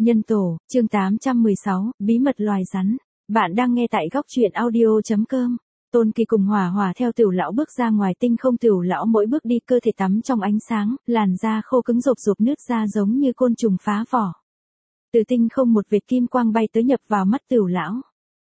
Nhân tổ, chương 816, bí mật loài rắn. Bạn đang nghe tại góc truyện audio.com. Tôn Kỳ cùng Hỏa Hỏa theo Tiểu lão bước ra ngoài tinh không. Tiểu lão mỗi bước đi cơ thể tắm trong ánh sáng, làn da khô cứng rộp rộp nứt ra giống như côn trùng phá vỏ. Từ tinh không một vệt kim quang bay tới nhập vào mắt Tiểu lão.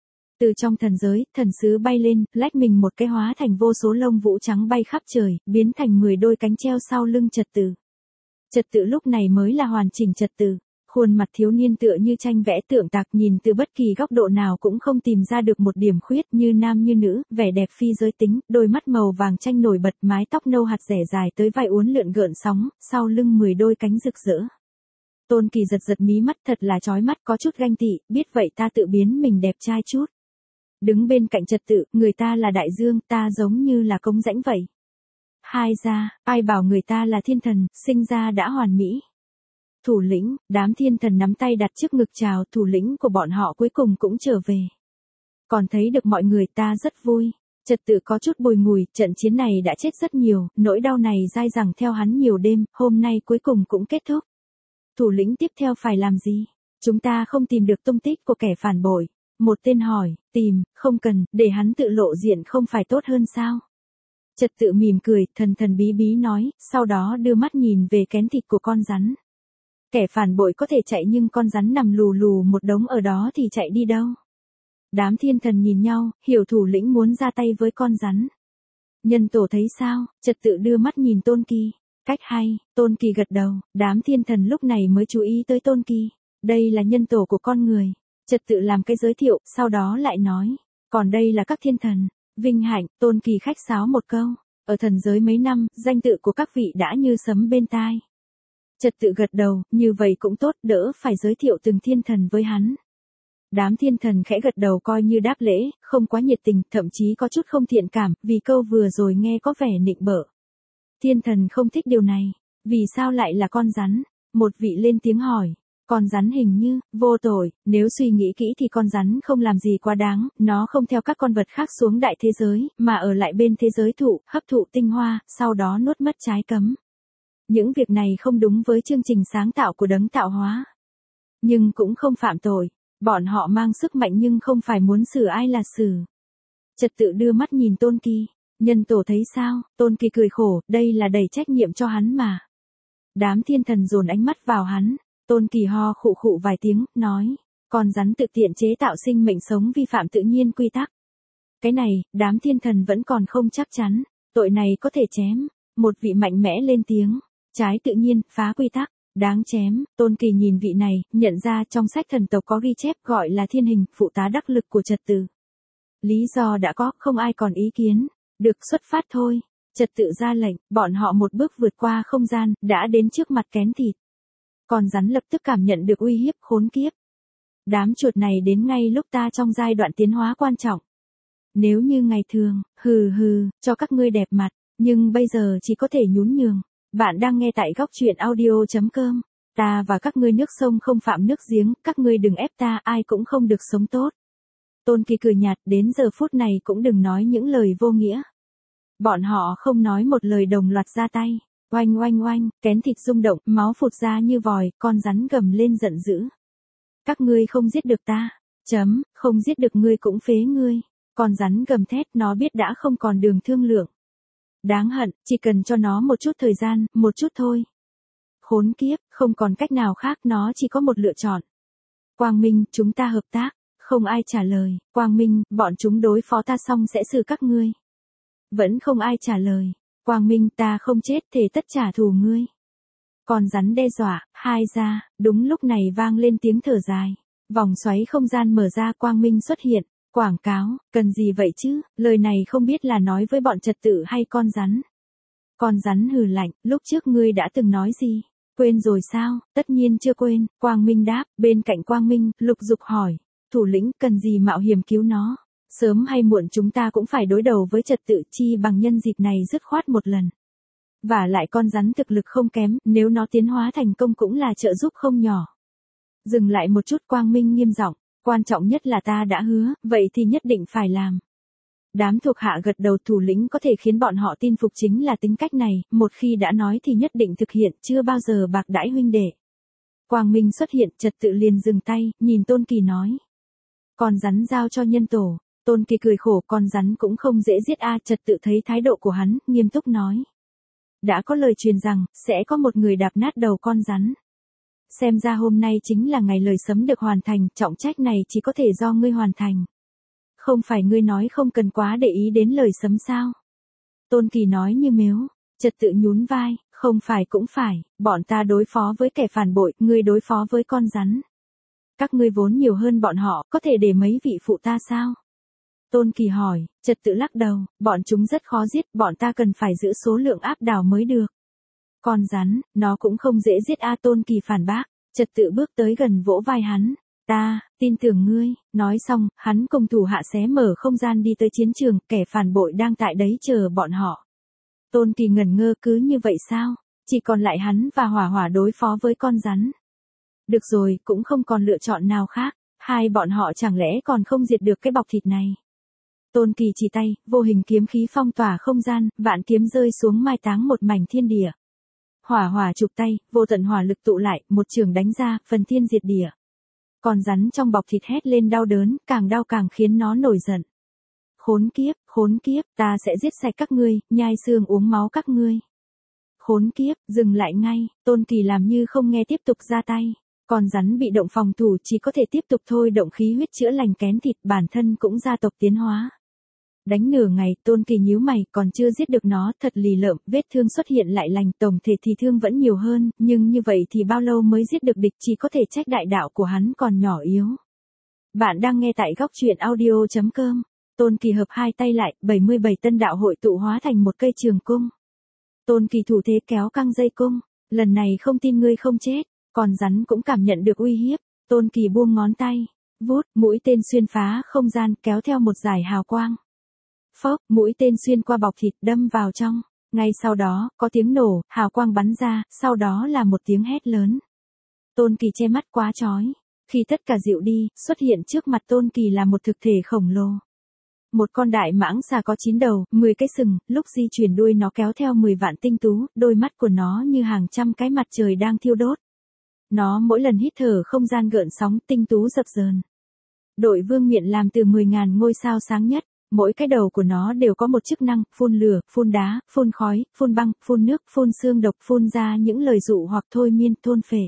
Từ trong thần giới, thần sứ bay lên, lách mình một cái hóa thành vô số lông vũ trắng bay khắp trời, biến thành 10 đôi cánh treo sau lưng trật tự. Trật tự lúc này mới là hoàn chỉnh trật tự. Khuôn mặt thiếu niên tựa như tranh vẽ tượng tạc, nhìn từ bất kỳ góc độ nào cũng không tìm ra được một điểm khuyết, như nam như nữ, vẻ đẹp phi giới tính, đôi mắt màu vàng chanh nổi bật, mái tóc nâu hạt rẻ dài tới vai uốn lượn gợn sóng, sau lưng 10 đôi cánh rực rỡ. Tôn Kỳ giật giật mí mắt, thật là chói mắt, có chút ganh tị, biết vậy ta tự biến mình đẹp trai chút. Đứng bên cạnh trật tự, người ta là đại dương, ta giống như là cống rãnh vậy. Hai ra, ai bảo người ta là thiên thần, sinh ra đã hoàn mỹ. Thủ lĩnh, đám thiên thần nắm tay đặt trước ngực chào, thủ lĩnh của bọn họ cuối cùng cũng trở về. Còn thấy được mọi người ta rất vui. Trật tự có chút bùi ngùi, trận chiến này đã chết rất nhiều, nỗi đau này dai dẳng theo hắn nhiều đêm, hôm nay cuối cùng cũng kết thúc. Thủ lĩnh tiếp theo phải làm gì? Chúng ta không tìm được tung tích của kẻ phản bội. Một tên hỏi, tìm, không cần, để hắn tự lộ diện không phải tốt hơn sao? Trật tự mỉm cười, thần thần bí bí nói, sau đó đưa mắt nhìn về kén thịt của con rắn. Kẻ phản bội có thể chạy nhưng con rắn nằm lù lù một đống ở đó thì chạy đi đâu? Đám thiên thần nhìn nhau, hiểu thủ lĩnh muốn ra tay với con rắn. Nhân tổ thấy sao? Trật tự đưa mắt nhìn Tôn Kỳ. Cách hay, Tôn Kỳ gật đầu, đám thiên thần lúc này mới chú ý tới Tôn Kỳ. Đây là nhân tổ của con người. Trật tự làm cái giới thiệu, sau đó lại nói. Còn đây là các thiên thần. Vinh hạnh, Tôn Kỳ khách sáo một câu. Ở thần giới mấy năm, danh tự của các vị đã như sấm bên tai. Trật tự gật đầu, như vậy cũng tốt, đỡ phải giới thiệu từng thiên thần với hắn. Đám thiên thần khẽ gật đầu coi như đáp lễ, không quá nhiệt tình, thậm chí có chút không thiện cảm, vì câu vừa rồi nghe có vẻ nịnh bợ. Thiên thần không thích điều này. Vì sao lại là con rắn? Một vị lên tiếng hỏi. Con rắn hình như, vô tội, nếu suy nghĩ kỹ thì con rắn không làm gì quá đáng, nó không theo các con vật khác xuống đại thế giới, mà ở lại bên thế giới thụ, hấp thụ tinh hoa, sau đó nuốt mất trái cấm. Những việc này không đúng với chương trình sáng tạo của đấng tạo hóa. Nhưng cũng không phạm tội. Bọn họ mang sức mạnh nhưng không phải muốn xử ai là xử. Trật tự đưa mắt nhìn Tôn Kỳ. Nhân tổ thấy sao? Tôn Kỳ cười khổ, đây là đẩy trách nhiệm cho hắn mà. Đám thiên thần dồn ánh mắt vào hắn. Tôn Kỳ ho khụ khụ vài tiếng, nói. Con rắn tự tiện chế tạo sinh mệnh sống vi phạm tự nhiên quy tắc. Cái này, đám thiên thần vẫn còn không chắc chắn. Tội này có thể chém. Một vị mạnh mẽ lên tiếng. Trái tự nhiên, phá quy tắc, đáng chém. Tôn Kỳ nhìn vị này, nhận ra trong sách thần tộc có ghi chép gọi là thiên hình, phụ tá đắc lực của trật tự. Lý do đã có, không ai còn ý kiến. Được xuất phát thôi. Trật tự ra lệnh, bọn họ một bước vượt qua không gian, đã đến trước mặt kén thịt. Con rắn lập tức cảm nhận được uy hiếp khốn kiếp. Đám chuột này đến ngay lúc ta trong giai đoạn tiến hóa quan trọng. Nếu như ngày thường, cho các ngươi đẹp mặt, nhưng bây giờ chỉ có thể nhún nhường. Bạn đang nghe tại góc truyện audio.com. Ta và các ngươi nước sông không phạm nước giếng, các ngươi đừng ép ta, ai cũng không được sống tốt. Tôn Kỳ cười nhạt, đến giờ phút này cũng đừng nói những lời vô nghĩa. Bọn họ không nói một lời đồng loạt ra tay. Oanh oanh oanh, kén thịt rung động, máu phụt ra như vòi, con rắn gầm lên giận dữ. Các ngươi không giết được ta. Không giết được ngươi cũng phế ngươi. Con rắn gầm thét, nó biết đã không còn đường thương lượng. Đáng hận, chỉ cần cho nó một chút thời gian, một chút thôi. Khốn kiếp, không còn cách nào khác, nó chỉ có một lựa chọn. Quang Minh, chúng ta hợp tác. Không ai trả lời. Quang Minh, bọn chúng đối phó ta xong sẽ xử các ngươi. Vẫn không ai trả lời. Quang Minh, ta không chết thể tất trả thù ngươi. Con rắn đe dọa, hai ra, đúng lúc này vang lên tiếng thở dài. Vòng xoáy không gian mở ra, Quang Minh xuất hiện. Quảng cáo, cần gì vậy chứ, lời này không biết là nói với bọn trật tự hay con rắn. Con rắn hừ lạnh, lúc trước ngươi đã từng nói gì? Quên rồi sao? Tất nhiên chưa quên, Quang Minh đáp, bên cạnh Quang Minh, Lục Dục hỏi. Thủ lĩnh, cần gì mạo hiểm cứu nó? Sớm hay muộn chúng ta cũng phải đối đầu với trật tự, chi bằng nhân dịp này dứt khoát một lần. Và lại con rắn thực lực không kém, nếu nó tiến hóa thành công cũng là trợ giúp không nhỏ. Dừng lại một chút, Quang Minh nghiêm giọng. Quan trọng nhất là ta đã hứa, vậy thì nhất định phải làm. Đám thuộc hạ gật đầu, thủ lĩnh có thể khiến bọn họ tin phục chính là tính cách này, một khi đã nói thì nhất định thực hiện, chưa bao giờ bạc đãi huynh đệ. Quang minh xuất hiện, trật tự liền dừng tay, nhìn Tôn Kỳ nói. Con rắn giao cho nhân tổ. Tôn Kỳ cười khổ, con rắn cũng không dễ giết a. Trật tự thấy thái độ của hắn, nghiêm túc nói. Đã có lời truyền rằng, sẽ có một người đạp nát đầu con rắn. Xem ra hôm nay chính là ngày lời sấm được hoàn thành, trọng trách này chỉ có thể do ngươi hoàn thành. Không phải ngươi nói không cần quá để ý đến lời sấm sao? Tôn Kỳ nói như mếu. Trật tự nhún vai, không phải cũng phải, bọn ta đối phó với kẻ phản bội, ngươi đối phó với con rắn. Các ngươi vốn nhiều hơn bọn họ, có thể để mấy vị phụ ta sao? Tôn Kỳ hỏi, trật tự lắc đầu, bọn chúng rất khó giết, bọn ta cần phải giữ số lượng áp đảo mới được. Con rắn, nó cũng không dễ giết a. Tôn Kỳ phản bác, trật tự bước tới gần vỗ vai hắn. Ta, tin tưởng ngươi, nói xong, hắn cùng thủ hạ xé mở không gian đi tới chiến trường, kẻ phản bội đang tại đấy chờ bọn họ. Tôn Kỳ ngẩn ngơ, cứ như vậy sao? Chỉ còn lại hắn và Hỏa Hỏa đối phó với con rắn. Được rồi, cũng không còn lựa chọn nào khác, hai bọn họ chẳng lẽ còn không diệt được cái bọc thịt này. Tôn Kỳ chỉ tay, vô hình kiếm khí phong tỏa không gian, vạn kiếm rơi xuống mai táng một mảnh thiên địa. Hỏa Hỏa chụp tay, vô tận hỏa lực tụ lại, một trường đánh ra, phần thiên diệt địa. Con rắn trong bọc thịt hét lên đau đớn, càng đau càng khiến nó nổi giận. Khốn kiếp, ta sẽ giết sạch các ngươi, nhai xương uống máu các ngươi. Khốn kiếp, dừng lại ngay, Tôn Kỳ làm như không nghe tiếp tục ra tay. Con rắn bị động phòng thủ chỉ có thể tiếp tục thôi động khí huyết chữa lành kén thịt, bản thân cũng gia tộc tiến hóa. Đánh nửa ngày, Tôn Kỳ nhíu mày, còn chưa giết được nó, thật lì lợm, vết thương xuất hiện lại lành, tổng thể thì thương vẫn nhiều hơn, nhưng như vậy thì bao lâu mới giết được địch, chỉ có thể trách đại đạo của hắn còn nhỏ yếu. Bạn đang nghe tại góc truyện audio.com. Tôn Kỳ hợp hai tay lại, 77 tân đạo hội tụ hóa thành một cây trường cung. Tôn Kỳ thủ thế kéo căng dây cung, lần này không tin ngươi không chết, còn rắn cũng cảm nhận được uy hiếp, Tôn Kỳ buông ngón tay, vút, mũi tên xuyên phá không gian kéo theo một dải hào quang. Phốc, mũi tên xuyên qua bọc thịt đâm vào trong, ngay sau đó, có tiếng nổ, hào quang bắn ra, sau đó là một tiếng hét lớn. Tôn Kỳ che mắt quá chói, khi tất cả dịu đi, xuất hiện trước mặt Tôn Kỳ là một thực thể khổng lồ. Một con đại mãng xà có 9 đầu, 10 cái sừng, lúc di chuyển đuôi nó kéo theo 10 vạn tinh tú, đôi mắt của nó như hàng trăm cái mặt trời đang thiêu đốt. Nó mỗi lần hít thở không gian gợn sóng, tinh tú dập dờn. Đội vương miện làm từ 10.000 ngôi sao sáng nhất, mỗi cái đầu của nó đều có một chức năng, phun lửa, phun đá, phun khói, phun băng, phun nước, phun xương độc, phun ra những lời dụ hoặc thôi miên, thôn phệ.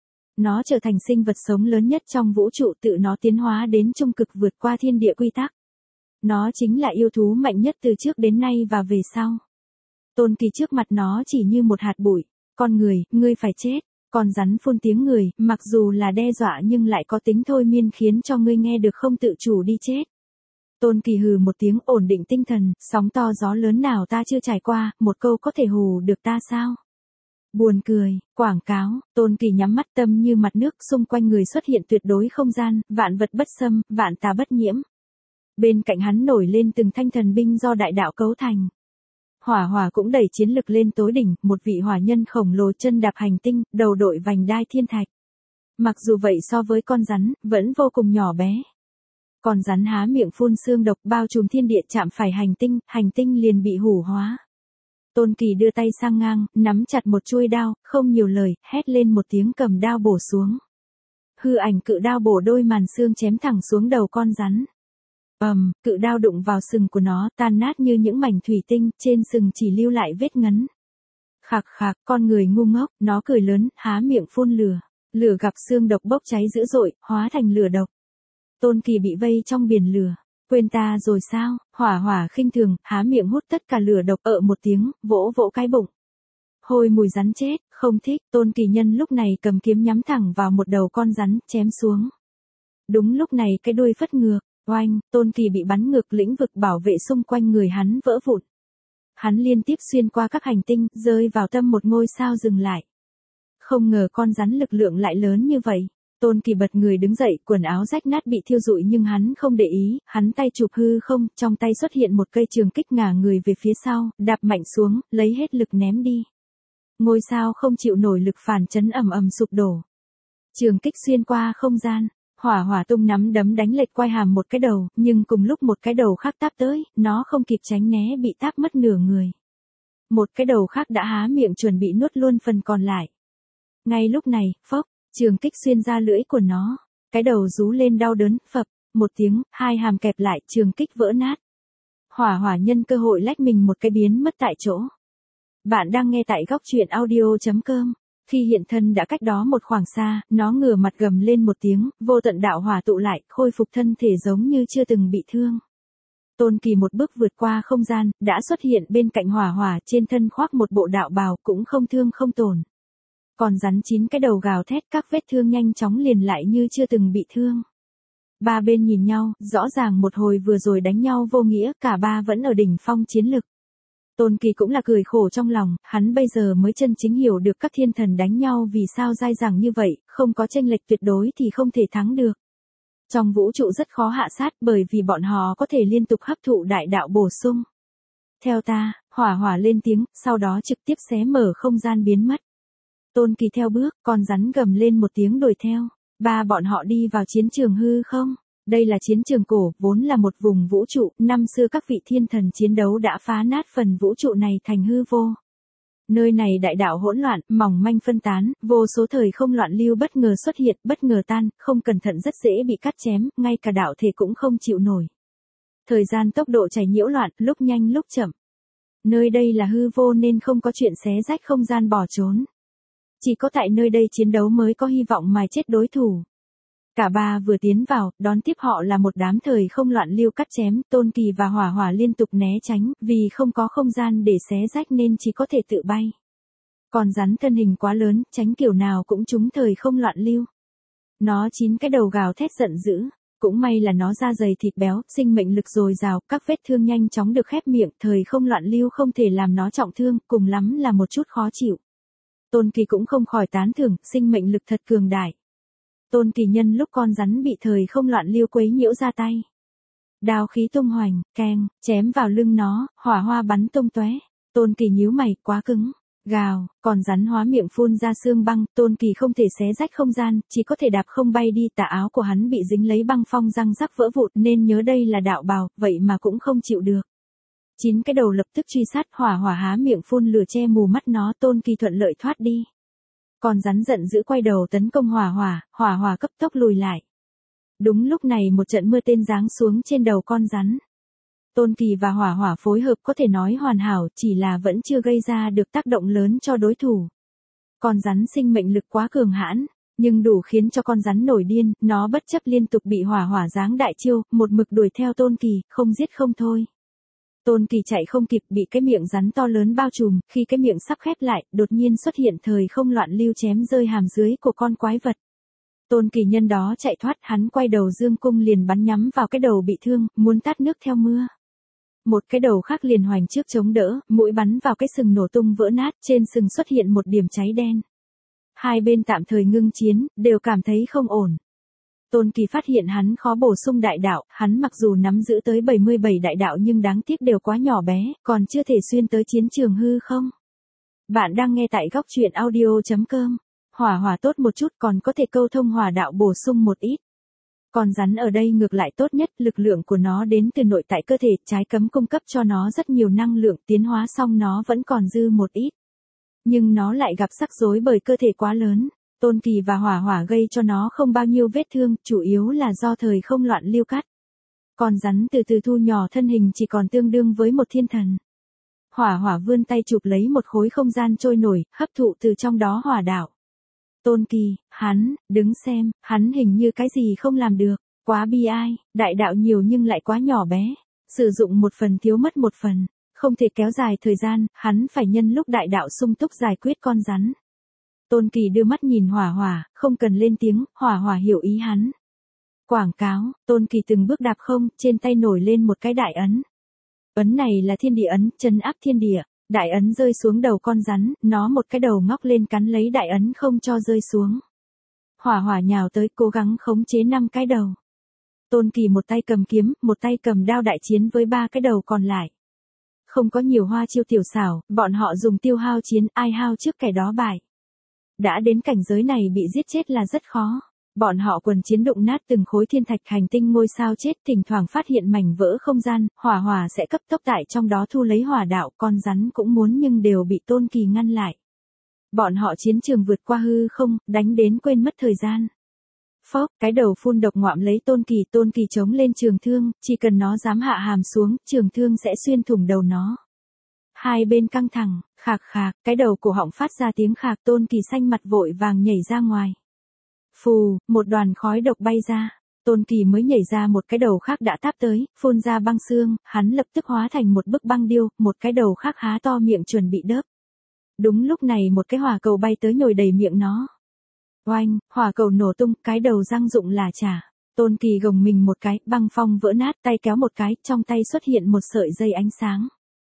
Nó trở thành sinh vật sống lớn nhất trong vũ trụ, tự nó tiến hóa đến trung cực vượt qua thiên địa quy tắc. Nó chính là yêu thú mạnh nhất từ trước đến nay và về sau. Tôn Kỳ trước mặt nó chỉ như một hạt bụi. Con người, ngươi phải chết. Con rắn phun tiếng người, mặc dù là đe dọa nhưng lại có tính thôi miên khiến cho ngươi nghe được không tự chủ đi chết. Tôn Kỳ hừ một tiếng, ổn định tinh thần, sóng to gió lớn nào ta chưa trải qua, một câu có thể hù được ta sao? Buồn cười, quảng cáo, Tôn Kỳ nhắm mắt, tâm như mặt nước, xung quanh người xuất hiện tuyệt đối không gian, vạn vật bất xâm, vạn tà bất nhiễm. Bên cạnh hắn nổi lên từng thanh thần binh do đại đạo cấu thành. Hỏa Hỏa cũng đẩy chiến lực lên tối đỉnh, một vị hỏa nhân khổng lồ chân đạp hành tinh, đầu đội vành đai thiên thạch. Mặc dù vậy so với con rắn, vẫn vô cùng nhỏ bé. Con rắn há miệng phun xương độc bao trùm thiên địa, chạm phải hành tinh liền bị hủ hóa. Tôn Kỳ đưa tay sang ngang, nắm chặt một chuôi đao, không nhiều lời, hét lên một tiếng cầm đao bổ xuống. Hư ảnh cự đao bổ đôi màn xương chém thẳng xuống đầu con rắn. Cự đao đụng vào sừng của nó, tan nát như những mảnh thủy tinh, trên sừng chỉ lưu lại vết ngấn. Khạc khạc, con người ngu ngốc, nó cười lớn, há miệng phun lửa. Lửa gặp xương độc bốc cháy dữ dội, hóa thành lửa độc. Tôn Kỳ bị vây trong biển lửa. Quên ta rồi sao? Hỏa Hỏa khinh thường, há miệng hút tất cả lửa độc, một tiếng, vỗ vỗ cái bụng. Hôi mùi rắn chết, không thích. Tôn Kỳ nhân lúc này cầm kiếm nhắm thẳng vào một đầu con rắn, chém xuống. Đúng lúc này cái đuôi phất ngược. Oanh, Tôn Kỳ bị bắn ngược, lĩnh vực bảo vệ xung quanh người hắn vỡ vụn. Hắn liên tiếp xuyên qua các hành tinh, rơi vào tâm một ngôi sao dừng lại. Không ngờ con rắn lực lượng lại lớn như vậy. Tôn Kỳ bật người đứng dậy, quần áo rách nát bị thiêu rụi nhưng hắn không để ý, hắn tay chụp hư không, trong tay xuất hiện một cây trường kích ngả người về phía sau, đạp mạnh xuống, lấy hết lực ném đi. Ngôi sao không chịu nổi lực phản chấn ầm ầm sụp đổ. Trường kích xuyên qua không gian. Hỏa Hỏa tung nắm đấm đánh lệch quai hàm một cái đầu, nhưng cùng lúc một cái đầu khác táp tới, nó không kịp tránh né bị táp mất nửa người. Một cái đầu khác đã há miệng chuẩn bị nuốt luôn phần còn lại. Ngay lúc này, phốc, Trường kích xuyên ra lưỡi của nó. Cái đầu rú lên đau đớn, phập, một tiếng, hai hàm kẹp lại, trường kích vỡ nát. Hỏa hỏa nhân cơ hội lách mình một cái biến mất tại chỗ. Bạn đang nghe tại góc truyện audio.com. Khi hiện thân đã cách đó một khoảng xa, nó ngửa mặt gầm lên một tiếng, vô tận đạo hỏa tụ lại, khôi phục thân thể giống như chưa từng bị thương. Tôn Kỳ một bước vượt qua không gian, đã xuất hiện bên cạnh hỏa hỏa, trên thân khoác một bộ đạo bào, cũng không thương không tổn. Còn rắn 9 cái đầu gào thét, các vết thương nhanh chóng liền lại như chưa từng bị thương. Ba bên nhìn nhau, rõ ràng một hồi vừa rồi đánh nhau vô nghĩa, cả ba vẫn ở đỉnh phong chiến lực. Tôn Kỳ cũng là cười khổ trong lòng, hắn bây giờ mới chân chính hiểu được các thiên thần đánh nhau vì sao dai dẳng như vậy, không có chênh lệch tuyệt đối thì không thể thắng được. Trong vũ trụ rất khó hạ sát bởi vì bọn họ có thể liên tục hấp thụ đại đạo bổ sung. Theo ta, hỏa hỏa lên tiếng, sau đó trực tiếp xé mở không gian biến mất. Tôn Kỳ theo bước, con rắn gầm lên một tiếng đuổi theo. Ba bọn họ đi vào chiến trường hư không? Đây là chiến trường cổ, vốn là một vùng vũ trụ, năm xưa các vị thiên thần chiến đấu đã phá nát phần vũ trụ này thành hư vô. Nơi này đại đạo hỗn loạn, mỏng manh phân tán, vô số thời không loạn lưu bất ngờ xuất hiện, bất ngờ tan, không cẩn thận rất dễ bị cắt chém, ngay cả đạo thể cũng không chịu nổi. Thời gian tốc độ chảy nhiễu loạn, lúc nhanh lúc chậm. Nơi đây là hư vô nên không có chuyện xé rách không gian bỏ trốn. Chỉ có tại nơi đây chiến đấu mới có hy vọng mài chết đối thủ. Cả ba vừa tiến vào, đón tiếp họ là một đám thời không loạn lưu cắt chém, Tôn Kỳ và hỏa hỏa liên tục né tránh, vì không có không gian để xé rách nên chỉ có thể tự bay. Còn rắn thân hình quá lớn, tránh kiểu nào cũng trúng thời không loạn lưu. Nó 9 cái đầu gào thét giận dữ, cũng may là nó da dày thịt béo, sinh mệnh lực dồi dào, các vết thương nhanh chóng được khép miệng, thời không loạn lưu không thể làm nó trọng thương, cùng lắm là một chút khó chịu. Tôn Kỳ cũng không khỏi tán thưởng, sinh mệnh lực thật cường đại. Tôn Kỳ nhân lúc con rắn bị thời không loạn lưu quấy nhiễu ra tay. Đao khí tung hoành, keng, chém vào lưng nó, hỏa hoa bắn tung tóe. Tôn Kỳ nhíu mày, quá cứng. Gào, còn rắn hóa miệng phun ra xương băng, Tôn Kỳ không thể xé rách không gian, chỉ có thể đạp không bay đi, tà áo của hắn bị dính lấy băng phong răng rắc vỡ vụn nên nhớ đây là đạo bào, vậy mà cũng không chịu được. 9 cái đầu lập tức truy sát, hỏa hỏa há miệng phun lửa che mù mắt nó, Tôn Kỳ thuận lợi thoát đi. Còn rắn giận dữ quay đầu tấn công hỏa hỏa cấp tốc lùi lại. Đúng lúc này một trận mưa tên giáng xuống trên đầu con rắn. Tôn Kỳ và hỏa hỏa phối hợp có thể nói hoàn hảo, chỉ là vẫn chưa gây ra được tác động lớn cho đối thủ. Con rắn sinh mệnh lực quá cường hãn, nhưng đủ khiến cho con rắn nổi điên, nó bất chấp liên tục bị hỏa hỏa giáng đại chiêu, một mực đuổi theo Tôn Kỳ, không giết không thôi. Tôn Kỳ chạy không kịp, bị cái miệng rắn to lớn bao trùm, khi cái miệng sắp khép lại, đột nhiên xuất hiện thời không loạn lưu chém rơi hàm dưới của con quái vật. Tôn Kỳ nhân đó chạy thoát, hắn quay đầu dương cung liền bắn nhắm vào cái đầu bị thương, muốn tát nước theo mưa. Một cái đầu khác liền hoành trước chống đỡ, mũi bắn vào cái sừng nổ tung vỡ nát, trên sừng xuất hiện một điểm cháy đen. Hai bên tạm thời ngưng chiến, đều cảm thấy không ổn. Tôn Kỳ phát hiện hắn khó bổ sung đại đạo, hắn mặc dù nắm giữ tới 77 đại đạo nhưng đáng tiếc đều quá nhỏ bé, còn chưa thể xuyên tới chiến trường hư không. Bạn đang nghe tại góc truyện audio.com. Hỏa hỏa tốt một chút còn có thể câu thông hỏa đạo bổ sung một ít. Còn rắn ở đây ngược lại tốt nhất, lực lượng của nó đến từ nội tại cơ thể, trái cấm cung cấp cho nó rất nhiều năng lượng, tiến hóa xong nó vẫn còn dư một ít. Nhưng nó lại gặp rắc rối bởi cơ thể quá lớn. Tôn Kỳ và hỏa hỏa gây cho nó không bao nhiêu vết thương, chủ yếu là do thời không loạn lưu cắt. Còn rắn từ từ thu nhỏ thân hình chỉ còn tương đương với một thiên thần. Hỏa hỏa vươn tay chụp lấy một khối không gian trôi nổi, hấp thụ từ trong đó hỏa đạo. Tôn Kỳ, hắn, đứng xem, hắn hình như cái gì không làm được, quá bi ai, đại đạo nhiều nhưng lại quá nhỏ bé, sử dụng một phần thiếu mất một phần, không thể kéo dài thời gian, hắn phải nhân lúc đại đạo sung túc giải quyết con rắn. Tôn Kỳ đưa mắt nhìn hỏa hỏa, không cần lên tiếng, hỏa hỏa hiểu ý hắn. Quảng cáo, Tôn Kỳ từng bước đạp không, trên tay nổi lên một cái đại ấn. Ấn này là thiên địa ấn, trấn áp thiên địa. Đại ấn rơi xuống đầu con rắn, nó một cái đầu ngóc lên cắn lấy đại ấn không cho rơi xuống. Hỏa hỏa nhào tới cố gắng khống chế 5 cái đầu. Tôn Kỳ một tay cầm kiếm, một tay cầm đao đại chiến với 3 cái đầu còn lại. Không có nhiều hoa chiêu tiểu xảo, bọn họ dùng tiêu hao chiến, ai hao trước kẻ đó bại. Đã đến cảnh giới này bị giết chết là rất khó. Bọn họ quần chiến đụng nát từng khối thiên thạch hành tinh ngôi sao chết, thỉnh thoảng phát hiện mảnh vỡ không gian, hỏa hỏa sẽ cấp tốc tại trong đó thu lấy hỏa đạo, con rắn cũng muốn nhưng đều bị Tôn Kỳ ngăn lại. Bọn họ chiến trường vượt qua hư không, đánh đến quên mất thời gian. Phốc, cái đầu phun độc ngoạm lấy Tôn Kỳ chống lên trường thương, chỉ cần nó dám hạ hàm xuống, trường thương sẽ xuyên thủng đầu nó. Hai bên căng thẳng, khạc khạc, cái đầu cổ họng phát ra tiếng khạc, Tôn Kỳ xanh mặt vội vàng nhảy ra ngoài. Phù, một đoàn khói độc bay ra. Tôn Kỳ mới nhảy ra, một cái đầu khác đã táp tới, phun ra băng xương, hắn lập tức hóa thành một bức băng điêu, một cái đầu khác há to miệng chuẩn bị đớp. Đúng lúc này một cái hỏa cầu bay tới nhồi đầy miệng nó. Oanh, hỏa cầu nổ tung, cái đầu răng rụng là chả. Tôn Kỳ gồng mình một cái, băng phong vỡ nát, tay kéo một cái, trong tay xuất hiện một sợi dây ánh sáng.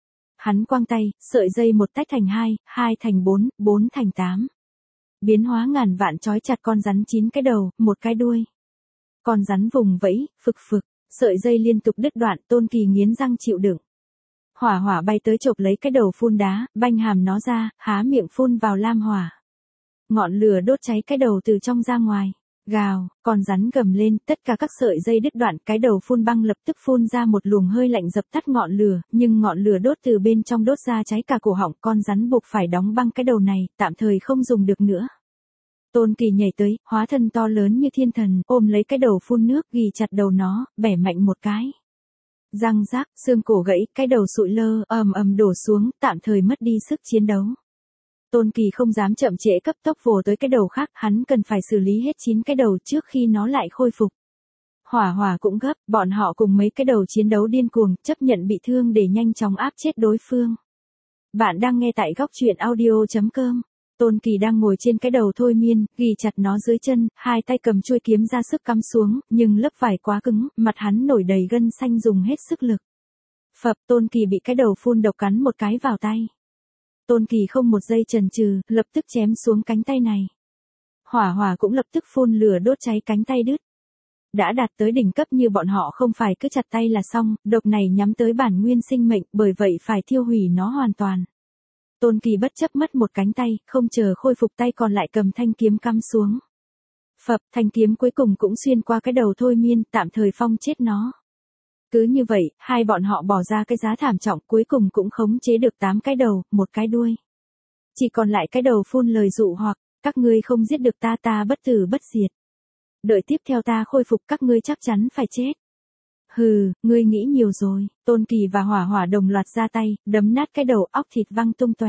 Hắn quăng tay, sợi dây một tách thành 2, 2 thành 4, 4 thành 8. Biến hóa ngàn vạn trói chặt con rắn 9 cái đầu, một cái đuôi. Con rắn vùng vẫy, phực phực, sợi dây liên tục đứt đoạn, Tôn Kỳ nghiến răng chịu đựng. Hỏa hỏa bay tới chộp lấy cái đầu phun đá, banh hàm nó ra, há miệng phun vào lam hỏa. Ngọn lửa đốt cháy cái đầu từ trong ra ngoài. Gào, con rắn gầm lên, tất cả các sợi dây đứt đoạn, cái đầu phun băng lập tức phun ra một luồng hơi lạnh dập tắt ngọn lửa, nhưng ngọn lửa đốt từ bên trong đốt ra cháy cả cổ họng, con rắn buộc phải đóng băng cái đầu này, tạm thời không dùng được nữa. Tôn Kỳ nhảy tới, hóa thân to lớn như thiên thần, ôm lấy cái đầu phun nước, ghì chặt đầu nó, bẻ mạnh một cái. Răng rác, xương cổ gãy, cái đầu sụi lơ, ầm ầm đổ xuống, tạm thời mất đi sức chiến đấu. Tôn Kỳ không dám chậm trễ, cấp tốc vồ tới cái đầu khác, hắn cần phải xử lý hết 9 cái đầu trước khi nó lại khôi phục. Hỏa hỏa cũng gấp, bọn họ cùng mấy cái đầu chiến đấu điên cuồng, chấp nhận bị thương để nhanh chóng áp chết đối phương. Bạn đang nghe tại góc truyện audio.com. Tôn Kỳ đang ngồi trên cái đầu thôi miên, ghì chặt nó dưới chân, hai tay cầm chuôi kiếm ra sức cắm xuống, nhưng lớp vải quá cứng, mặt hắn nổi đầy gân xanh, dùng hết sức lực. Phập, Tôn Kỳ bị cái đầu phun độc cắn một cái vào tay. Tôn Kỳ không một giây chần chừ, lập tức chém xuống cánh tay này. Hỏa hỏa cũng lập tức phun lửa đốt cháy cánh tay đứt. Đã đạt tới đỉnh cấp như bọn họ không phải cứ chặt tay là xong, độc này nhắm tới bản nguyên sinh mệnh, bởi vậy phải tiêu hủy nó hoàn toàn. Tôn Kỳ bất chấp mất một cánh tay, không chờ khôi phục tay còn lại cầm thanh kiếm cắm xuống. Phập, thanh kiếm cuối cùng cũng xuyên qua cái đầu thôi miên, tạm thời phong chết nó. Cứ như vậy, hai bọn họ bỏ ra cái giá thảm trọng, cuối cùng cũng khống chế được 8 cái đầu, một cái đuôi. Chỉ còn lại cái đầu phun lời dụ hoặc, các ngươi không giết được ta, ta bất tử bất diệt. Đợi tiếp theo ta khôi phục, các ngươi chắc chắn phải chết. Hừ, ngươi nghĩ nhiều rồi. Tôn Kỳ và Hỏa Hỏa đồng loạt ra tay, đấm nát cái đầu, óc thịt văng tung tóe.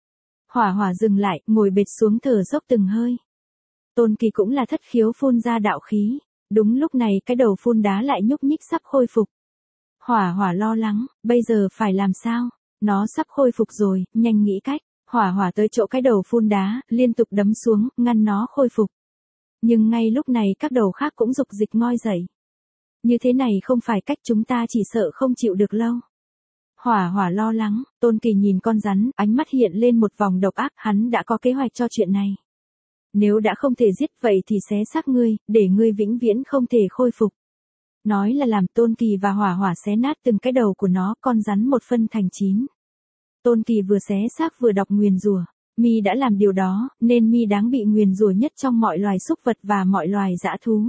Hỏa Hỏa dừng lại, ngồi bệt xuống thở dốc từng hơi. Tôn Kỳ cũng là thất khiếu phun ra đạo khí. Đúng lúc này cái đầu phun đá lại nhúc nhích sắp khôi phục. Hỏa Hỏa lo lắng, bây giờ phải làm sao? Nó sắp khôi phục rồi, nhanh nghĩ cách. Hỏa Hỏa tới chỗ cái đầu phun đá, liên tục đấm xuống, ngăn nó khôi phục. Nhưng ngay lúc này các đầu khác cũng dục dịch ngoi dậy. Như thế này không phải cách, chúng ta chỉ sợ không chịu được lâu. Hỏa Hỏa lo lắng, Tôn Kỳ nhìn con rắn, ánh mắt hiện lên một vòng độc ác, hắn đã có kế hoạch cho chuyện này. Nếu đã không thể giết vậy thì xé xác ngươi, để ngươi vĩnh viễn không thể khôi phục. Nói là làm, Tôn Kỳ và Hỏa Hỏa xé nát từng cái đầu của nó, con rắn một phân thành 9. Tôn Kỳ vừa xé xác vừa đọc nguyền rủa. Mi đã làm điều đó, nên Mi đáng bị nguyền rủa nhất trong mọi loài súc vật và mọi loài dã thú.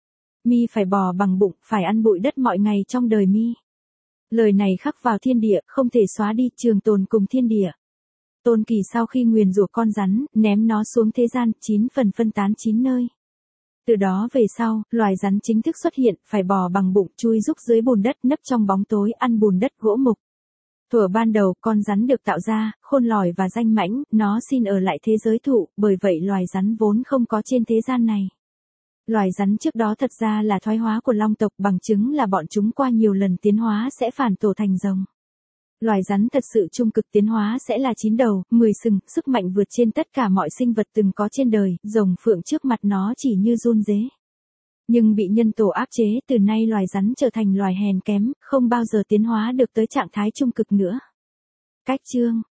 Mi phải bò bằng bụng, phải ăn bụi đất mọi ngày trong đời Mi. Lời này khắc vào thiên địa, không thể xóa đi, trường tồn cùng thiên địa. Tôn Kỳ sau khi nguyền rủa con rắn, ném nó xuống thế gian, 9 phần phân tán 9 nơi. Từ đó về sau, loài rắn chính thức xuất hiện, phải bò bằng bụng, chui rúc dưới bùn đất, nấp trong bóng tối, ăn bùn đất gỗ mục. Thuở ban đầu, con rắn được tạo ra, khôn lỏi và danh mãnh, nó xin ở lại thế giới thụ, bởi vậy loài rắn vốn không có trên thế gian này. Loài rắn trước đó thật ra là thoái hóa của long tộc, bằng chứng là bọn chúng qua nhiều lần tiến hóa sẽ phản tổ thành rồng. Loài rắn thật sự trung cực tiến hóa sẽ là 9 đầu, 10 sừng, sức mạnh vượt trên tất cả mọi sinh vật từng có trên đời, rồng phượng trước mặt nó chỉ như giun dế. Nhưng bị nhân tổ áp chế, từ nay loài rắn trở thành loài hèn kém, không bao giờ tiến hóa được tới trạng thái trung cực nữa. Cách chương